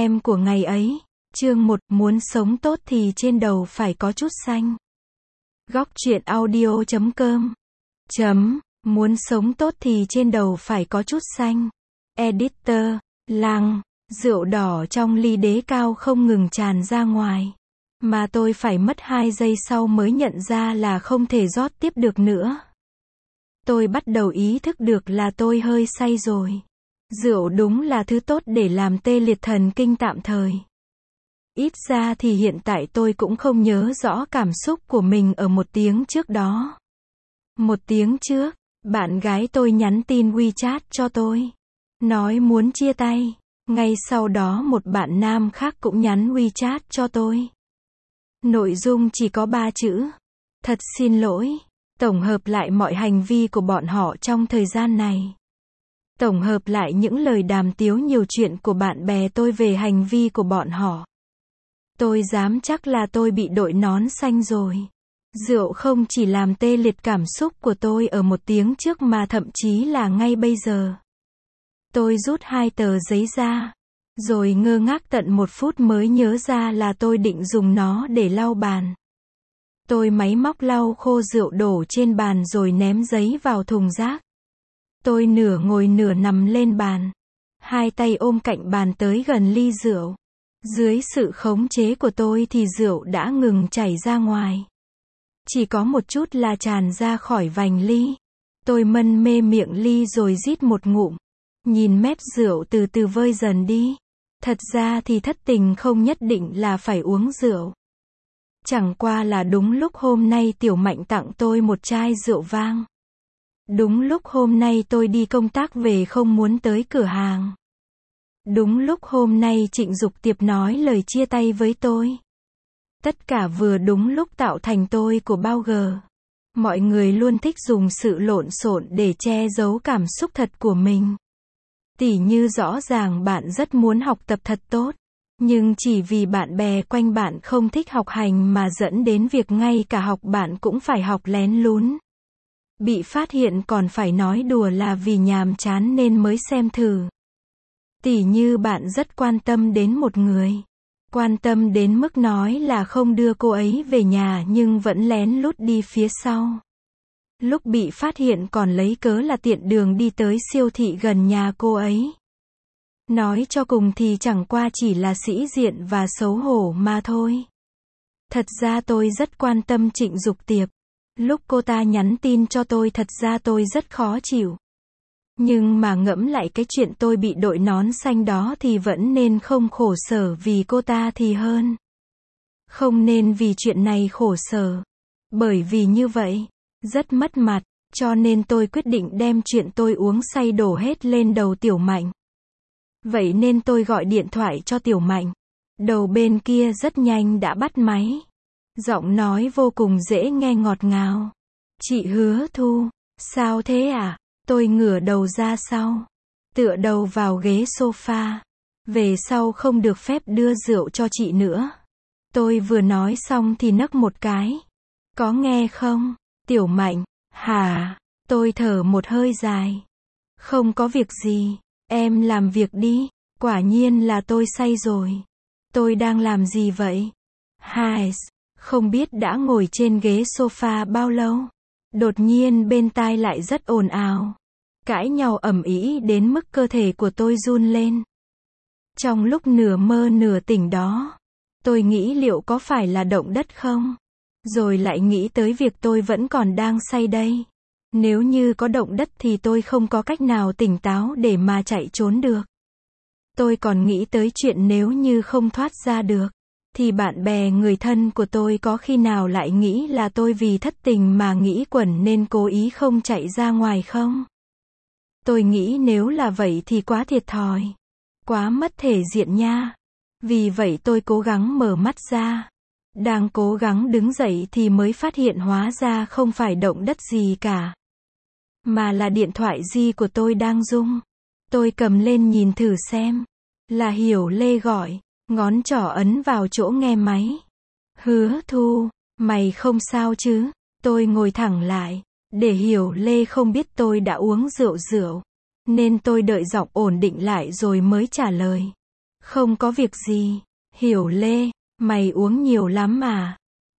Em của ngày ấy. Chương 1, muốn sống tốt thì trên đầu phải có chút xanh. Góc truyện audio.com. Muốn sống tốt thì trên đầu phải có chút xanh. Editor, Lăng, rượu đỏ trong ly đế cao không ngừng tràn ra ngoài. Mà tôi phải mất 2 giây sau mới nhận ra là không thể rót tiếp được nữa. Tôi bắt đầu ý thức được là tôi hơi say rồi. Rượu đúng là thứ tốt để làm tê liệt thần kinh tạm thời. Ít ra thì hiện tại tôi cũng không nhớ rõ cảm xúc của mình ở 1 tiếng trước đó. 1 tiếng trước, bạn gái tôi nhắn tin WeChat cho tôi. Nói muốn chia tay. Ngay sau đó một bạn nam khác cũng nhắn WeChat cho tôi. Nội dung chỉ có 3 chữ. Thật xin lỗi. Tổng hợp lại mọi hành vi của bọn họ trong thời gian này. Tổng hợp lại những lời đàm tiếu nhiều chuyện của bạn bè tôi về hành vi của bọn họ. Tôi dám chắc là tôi bị đội nón xanh rồi. Rượu không chỉ làm tê liệt cảm xúc của tôi ở 1 tiếng trước mà thậm chí là ngay bây giờ. Tôi rút 2 tờ giấy ra. Rồi ngơ ngác tận 1 phút mới nhớ ra là tôi định dùng nó để lau bàn. Tôi máy móc lau khô rượu đổ trên bàn rồi ném giấy vào thùng rác. Tôi nửa ngồi nửa nằm lên bàn. 2 tay ôm cạnh bàn tới gần ly rượu. Dưới sự khống chế của tôi thì rượu đã ngừng chảy ra ngoài. Chỉ có một chút là tràn ra khỏi vành ly. Tôi mân mê miệng ly rồi rít một ngụm. Nhìn mép rượu từ từ vơi dần đi. Thật ra thì thất tình không nhất định là phải uống rượu. Chẳng qua là đúng lúc hôm nay Tiểu Mạnh tặng tôi một chai rượu vang. Đúng lúc hôm nay tôi đi công tác về không muốn tới cửa hàng. Đúng lúc hôm nay Trịnh Dục Tiệp nói lời chia tay với tôi. Tất cả vừa đúng lúc tạo thành tôi của bao gờ. Mọi người luôn thích dùng sự lộn xộn để che giấu cảm xúc thật của mình. Tỉ như rõ ràng bạn rất muốn học tập thật tốt. Nhưng chỉ vì bạn bè quanh bạn không thích học hành mà dẫn đến việc ngay cả học bạn cũng phải học lén lún. Bị phát hiện còn phải nói đùa là vì nhàm chán nên mới xem thử. Tỉ như bạn rất quan tâm đến một người. Quan tâm đến mức nói là không đưa cô ấy về nhà nhưng vẫn lén lút đi phía sau. Lúc bị phát hiện còn lấy cớ là tiện đường đi tới siêu thị gần nhà cô ấy. Nói cho cùng thì chẳng qua chỉ là sĩ diện và xấu hổ mà thôi. Thật ra tôi rất quan tâm Trịnh Dục Tiệp. Lúc cô ta nhắn tin cho tôi thật ra tôi rất khó chịu. Nhưng mà ngẫm lại cái chuyện tôi bị đội nón xanh đó thì vẫn nên không khổ sở vì cô ta thì hơn. Không nên vì chuyện này khổ sở. Bởi vì như vậy, rất mất mặt, cho nên tôi quyết định đem chuyện tôi uống say đổ hết lên đầu Tiểu Mạnh. Vậy nên tôi gọi điện thoại cho Tiểu Mạnh. Đầu bên kia rất nhanh đã bắt máy. Giọng nói vô cùng dễ nghe ngọt ngào. Chị Hứa Thu, sao thế à? Tôi ngửa đầu ra sau. Tựa đầu vào ghế sofa. Về sau không được phép đưa rượu cho chị nữa. Tôi vừa nói xong thì nấc một cái. Có nghe không? Tiểu Mạnh, hả? Tôi thở một hơi dài. Không có việc gì. Em làm việc đi. Quả nhiên là tôi say rồi. Tôi đang làm gì vậy? Không biết đã ngồi trên ghế sofa bao lâu. Đột nhiên bên tai lại rất ồn ào. Cãi nhau ầm ĩ đến mức cơ thể của tôi run lên. Trong lúc nửa mơ nửa tỉnh đó, tôi nghĩ liệu có phải là động đất không? Rồi lại nghĩ tới việc tôi vẫn còn đang say đây. Nếu như có động đất thì tôi không có cách nào tỉnh táo để mà chạy trốn được. Tôi còn nghĩ tới chuyện nếu như không thoát ra được, thì bạn bè người thân của tôi có khi nào lại nghĩ là tôi vì thất tình mà nghĩ quẩn nên cố ý không chạy ra ngoài không? Tôi nghĩ nếu là vậy thì quá thiệt thòi. Quá mất thể diện nha. Vì vậy tôi cố gắng mở mắt ra. Đang cố gắng đứng dậy thì mới phát hiện hóa ra không phải động đất gì cả. Mà là điện thoại di của tôi đang rung. Tôi cầm lên nhìn thử xem. Là Hiểu Lê gọi. Ngón trỏ ấn vào chỗ nghe máy. Hứa Thu, mày không sao chứ? Tôi ngồi thẳng lại. Để Hiểu Lê không biết tôi đã uống rượu. Nên tôi đợi giọng ổn định lại rồi mới trả lời. Không có việc gì. Hiểu Lê, mày uống nhiều lắm à?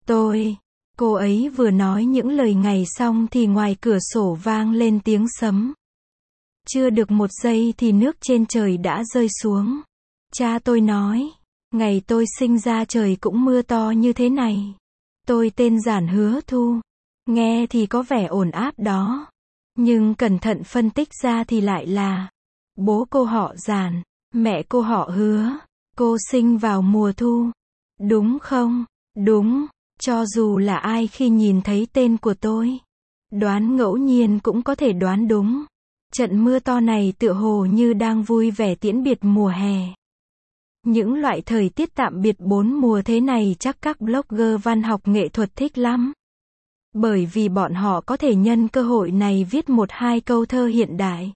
Cô ấy vừa nói những lời này xong thì ngoài cửa sổ vang lên tiếng sấm. Chưa được một giây thì nước trên trời đã rơi xuống. Cha tôi nói, ngày tôi sinh ra trời cũng mưa to như thế này. Tôi tên Giản Hứa Thu. Nghe thì có vẻ ổn áp đó. Nhưng cẩn thận phân tích ra thì lại là bố cô họ Giản, mẹ cô họ Hứa. Cô sinh vào mùa thu. Đúng không? Đúng. Cho dù là ai khi nhìn thấy tên của tôi, đoán ngẫu nhiên cũng có thể đoán đúng. Trận mưa to này tựa hồ như đang vui vẻ tiễn biệt mùa hè. Những loại thời tiết tạm biệt 4 mùa thế này chắc các blogger văn học nghệ thuật thích lắm. Bởi vì bọn họ có thể nhân cơ hội này viết 1-2 câu thơ hiện đại.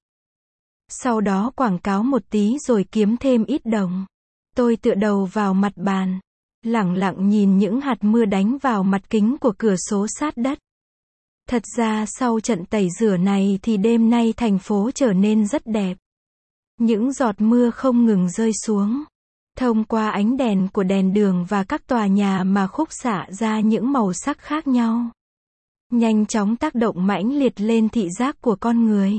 Sau đó quảng cáo một tí rồi kiếm thêm ít đồng. Tôi tựa đầu vào mặt bàn, lẳng lặng nhìn những hạt mưa đánh vào mặt kính của cửa sổ sát đất. Thật ra sau trận tẩy rửa này thì đêm nay thành phố trở nên rất đẹp. Những giọt mưa không ngừng rơi xuống. Thông qua ánh đèn của đèn đường và các tòa nhà mà khúc xạ ra những màu sắc khác nhau. Nhanh chóng tác động mãnh liệt lên thị giác của con người.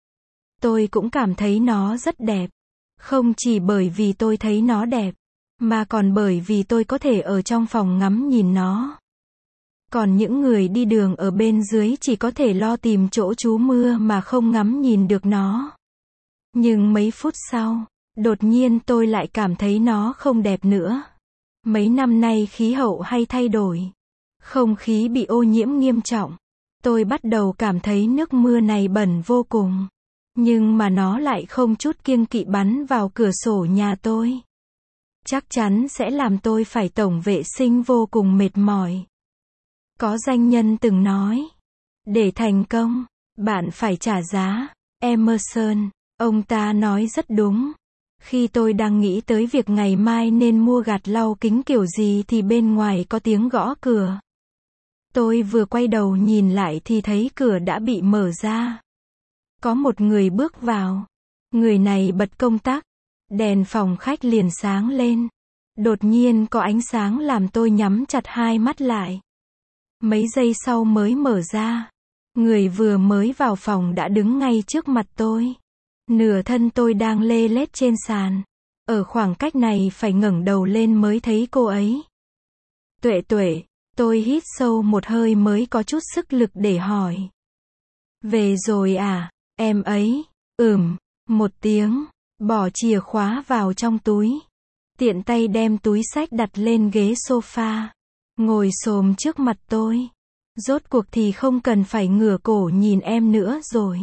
Tôi cũng cảm thấy nó rất đẹp. Không chỉ bởi vì tôi thấy nó đẹp, mà còn bởi vì tôi có thể ở trong phòng ngắm nhìn nó. Còn những người đi đường ở bên dưới chỉ có thể lo tìm chỗ trú mưa mà không ngắm nhìn được nó. Nhưng mấy phút sau, đột nhiên tôi lại cảm thấy nó không đẹp nữa. Mấy năm nay khí hậu hay thay đổi. Không khí bị ô nhiễm nghiêm trọng. Tôi bắt đầu cảm thấy nước mưa này bẩn vô cùng. Nhưng mà nó lại không chút kiêng kỵ bắn vào cửa sổ nhà tôi. Chắc chắn sẽ làm tôi phải tổng vệ sinh vô cùng mệt mỏi. Có danh nhân từng nói, để thành công, bạn phải trả giá. Emerson, ông ta nói rất đúng. Khi tôi đang nghĩ tới việc ngày mai nên mua gạt lau kính kiểu gì thì bên ngoài có tiếng gõ cửa. Tôi vừa quay đầu nhìn lại thì thấy cửa đã bị mở ra. Có một người bước vào. Người này bật công tắc. Đèn phòng khách liền sáng lên. Đột nhiên có ánh sáng làm tôi nhắm chặt hai mắt lại. Mấy giây sau mới mở ra. Người vừa mới vào phòng đã đứng ngay trước mặt tôi. Nửa thân tôi đang lê lết trên sàn. Ở khoảng cách này phải ngẩng đầu lên mới thấy cô ấy. Tuệ, tôi hít sâu một hơi mới có chút sức lực để hỏi. Về rồi à, em ấy? Một tiếng, bỏ chìa khóa vào trong túi. Tiện tay đem túi xách đặt lên ghế sofa. Ngồi xổm trước mặt tôi. Rốt cuộc thì không cần phải ngửa cổ nhìn em nữa rồi.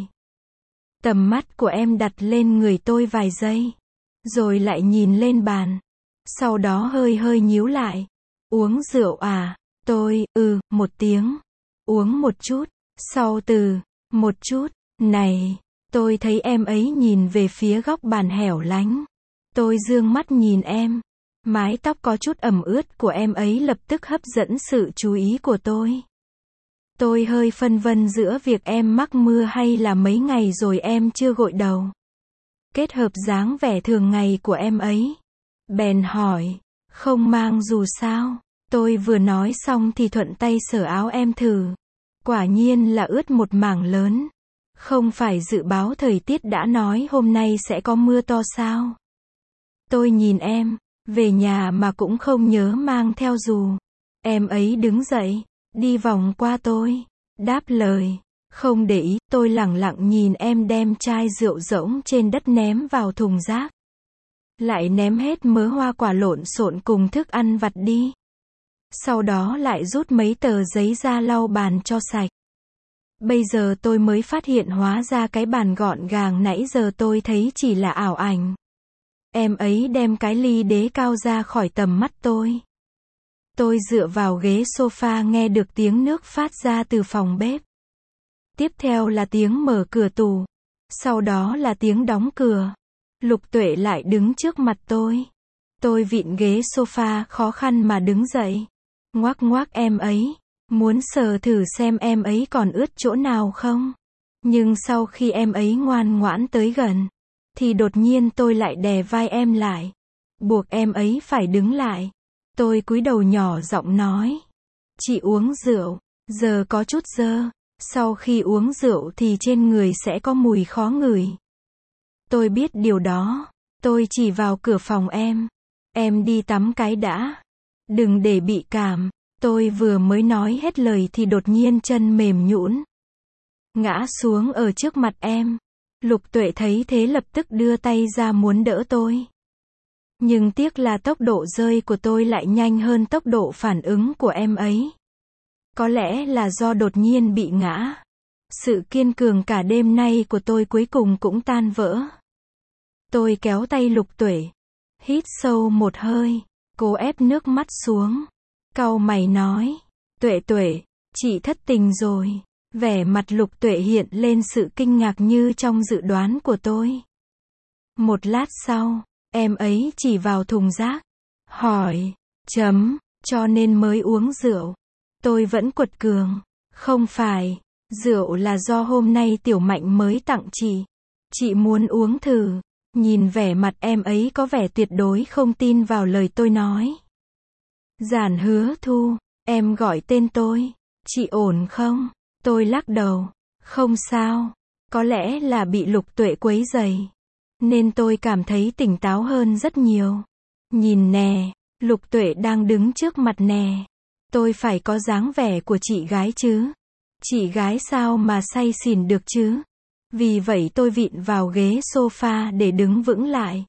Tầm mắt của em đặt lên người tôi vài giây. Rồi lại nhìn lên bàn. Sau đó hơi nhíu lại. Uống rượu à? Tôi, một tiếng. Uống một chút. Sau từ, một chút. Này, tôi thấy em ấy nhìn về phía góc bàn hẻo lánh. Tôi dương mắt nhìn em. Mái tóc có chút ẩm ướt của em ấy lập tức hấp dẫn sự chú ý của tôi. Tôi hơi phân vân giữa việc em mắc mưa hay là mấy ngày rồi em chưa gội đầu. Kết hợp dáng vẻ thường ngày của em ấy. Bèn hỏi, không mang dù sao? Tôi vừa nói xong thì thuận tay sờ áo em thử. Quả nhiên là ướt một mảng lớn. Không phải dự báo thời tiết đã nói hôm nay sẽ có mưa to sao? Tôi nhìn em, về nhà mà cũng không nhớ mang theo dù. Em ấy đứng dậy, đi vòng qua tôi, đáp lời. Không để ý, tôi lẳng lặng nhìn em đem chai rượu rỗng trên đất ném vào thùng rác. Lại ném hết mớ hoa quả lộn xộn cùng thức ăn vặt đi. Sau đó lại rút mấy tờ giấy ra lau bàn cho sạch. Bây giờ tôi mới phát hiện hóa ra cái bàn gọn gàng nãy giờ tôi thấy chỉ là ảo ảnh. Em ấy đem cái ly đế cao ra khỏi tầm mắt tôi. Tôi dựa vào ghế sofa nghe được tiếng nước phát ra từ phòng bếp. Tiếp theo là tiếng mở cửa tủ. Sau đó là tiếng đóng cửa. Lục Tuệ lại đứng trước mặt tôi. Tôi vịn ghế sofa khó khăn mà đứng dậy. Ngoác ngoác em ấy. Muốn sờ thử xem em ấy còn ướt chỗ nào không. Nhưng sau khi em ấy ngoan ngoãn tới gần, thì đột nhiên tôi lại đè vai em lại. buộc em ấy phải đứng lại. Tôi cúi đầu nhỏ giọng nói. Chị uống rượu, giờ có chút dơ. Sau khi uống rượu thì trên người sẽ có mùi khó ngửi. Tôi biết điều đó. Tôi chỉ vào cửa phòng em. Em đi tắm cái đã. Đừng để bị cảm. Tôi vừa mới nói hết lời thì đột nhiên chân mềm nhũn, ngã xuống ở trước mặt em. Lục Tuệ thấy thế lập tức đưa tay ra muốn đỡ tôi. Nhưng tiếc là tốc độ rơi của tôi lại nhanh hơn tốc độ phản ứng của em ấy. Có lẽ là do đột nhiên bị ngã. Sự kiên cường cả đêm nay của tôi cuối cùng cũng tan vỡ. Tôi kéo tay Lục Tuệ. Hít sâu một hơi. Cố ép nước mắt xuống. Cau mày nói. Tuệ Tuệ, chị thất tình rồi. Vẻ mặt Lục Tuệ hiện lên sự kinh ngạc như trong dự đoán của tôi. Một lát sau, em ấy chỉ vào thùng rác. Hỏi. Cho nên mới uống rượu. Tôi vẫn quật cường. Không phải. Rượu là do hôm nay Tiểu Mạnh mới tặng chị. Chị muốn uống thử. Nhìn vẻ mặt em ấy có vẻ tuyệt đối không tin vào lời tôi nói. Giản Hứa Thu, em gọi tên tôi. Chị ổn không? Tôi lắc đầu. Không sao. Có lẽ là bị Lục Tuệ quấy rầy. Nên tôi cảm thấy tỉnh táo hơn rất nhiều. Nhìn nè, Lục Tuệ đang đứng trước mặt nè. Tôi phải có dáng vẻ của chị gái chứ. Chị gái sao mà say xỉn được chứ? Vì vậy tôi vịn vào ghế sofa để đứng vững lại.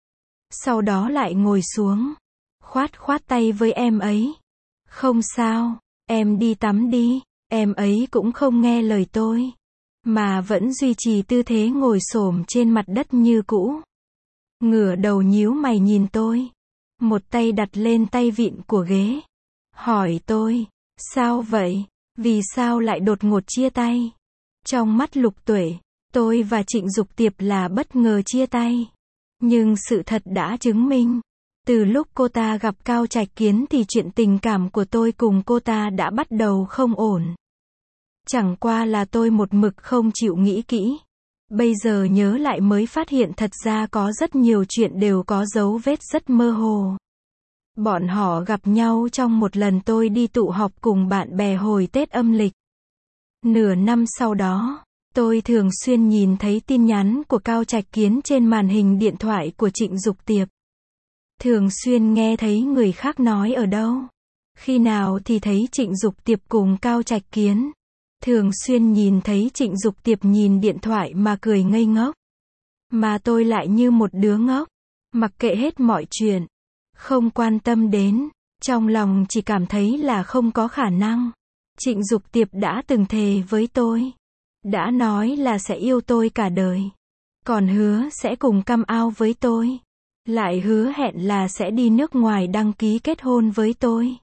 Sau đó lại ngồi xuống. Khoát tay với em ấy. Không sao, em đi tắm đi. Em ấy cũng không nghe lời tôi. Mà vẫn duy trì tư thế ngồi xổm trên mặt đất như cũ. Ngửa đầu nhíu mày nhìn tôi. Một tay đặt lên tay vịn của ghế. Hỏi tôi, sao vậy? Vì sao lại đột ngột chia tay? Trong mắt Lục Tuệ, tôi và Trịnh Dục Tiệp là bất ngờ chia tay. Nhưng sự thật đã chứng minh. Từ lúc cô ta gặp Cao Trạch Kiến thì chuyện tình cảm của tôi cùng cô ta đã bắt đầu không ổn. Chẳng qua là tôi một mực không chịu nghĩ kỹ. Bây giờ nhớ lại mới phát hiện thật ra có rất nhiều chuyện đều có dấu vết rất mơ hồ. Bọn họ gặp nhau trong một lần tôi đi tụ họp cùng bạn bè hồi Tết âm lịch. Nửa năm sau đó, tôi thường xuyên nhìn thấy tin nhắn của Cao Trạch Kiến trên màn hình điện thoại của Trịnh Dục Tiệp. Thường xuyên nghe thấy người khác nói ở đâu. Khi nào thì thấy Trịnh Dục Tiệp cùng Cao Trạch Kiến. Thường xuyên nhìn thấy Trịnh Dục Tiệp nhìn điện thoại mà cười ngây ngốc. Mà tôi lại như một đứa ngốc. Mặc kệ hết mọi chuyện. Không quan tâm đến. Trong lòng chỉ cảm thấy là không có khả năng. Trịnh Dục Tiệp đã từng thề với tôi. Đã nói là sẽ yêu tôi cả đời. Còn hứa sẽ cùng come out với tôi. Lại hứa hẹn là sẽ đi nước ngoài đăng ký kết hôn với tôi.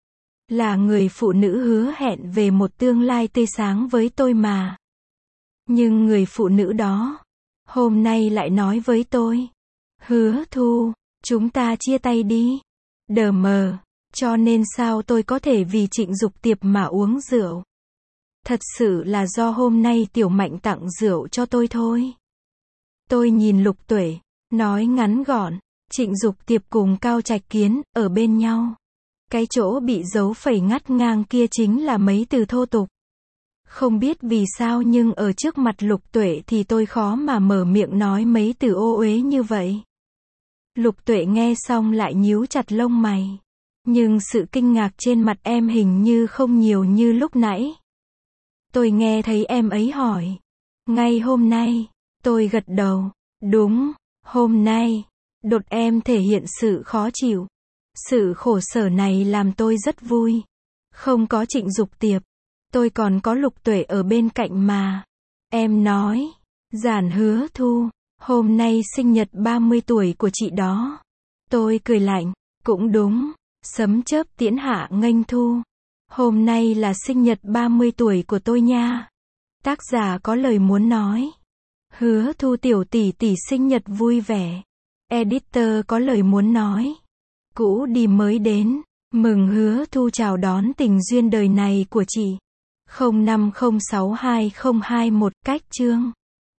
Là người phụ nữ hứa hẹn về một tương lai tươi sáng với tôi mà. Nhưng người phụ nữ đó, hôm nay lại nói với tôi. Hứa Thu, chúng ta chia tay đi. Đờ mờ, cho nên sao tôi có thể vì Trịnh Dục Tiệp mà uống rượu. Thật sự là do hôm nay Tiểu Mạnh tặng rượu cho tôi thôi. Tôi nhìn Lục Tuệ, nói ngắn gọn, Trịnh Dục Tiệp cùng Cao Trạch Kiến, ở bên nhau. Cái chỗ bị dấu phẩy ngắt ngang kia chính là mấy từ thô tục. Không biết vì sao nhưng ở trước mặt Lục Tuệ thì tôi khó mà mở miệng nói mấy từ ô uế như vậy. Lục Tuệ nghe xong lại nhíu chặt lông mày. Nhưng sự kinh ngạc trên mặt em hình như không nhiều như lúc nãy. Tôi nghe thấy em ấy hỏi. Ngay hôm nay, tôi gật đầu. Đúng, hôm nay. Đột em thể hiện sự khó chịu. Sự khổ sở này làm tôi rất vui. Không có Trịnh Dục Tiệp. Tôi còn có Lục Tuệ ở bên cạnh mà. Em nói. Giản Hứa Thu. Hôm nay sinh nhật 30 tuổi của chị đó. Tôi cười lạnh. Cũng đúng. Sấm chớp tiễn hạ nghênh thu. Hôm nay là sinh nhật 30 tuổi của tôi nha. Tác giả có lời muốn nói. Hứa Thu tiểu tỷ tỷ sinh nhật vui vẻ. Editor có lời muốn nói. Cũ đi mới đến. Mừng Hứa Thu chào đón tình duyên đời này của chị. 05062021 cách chương.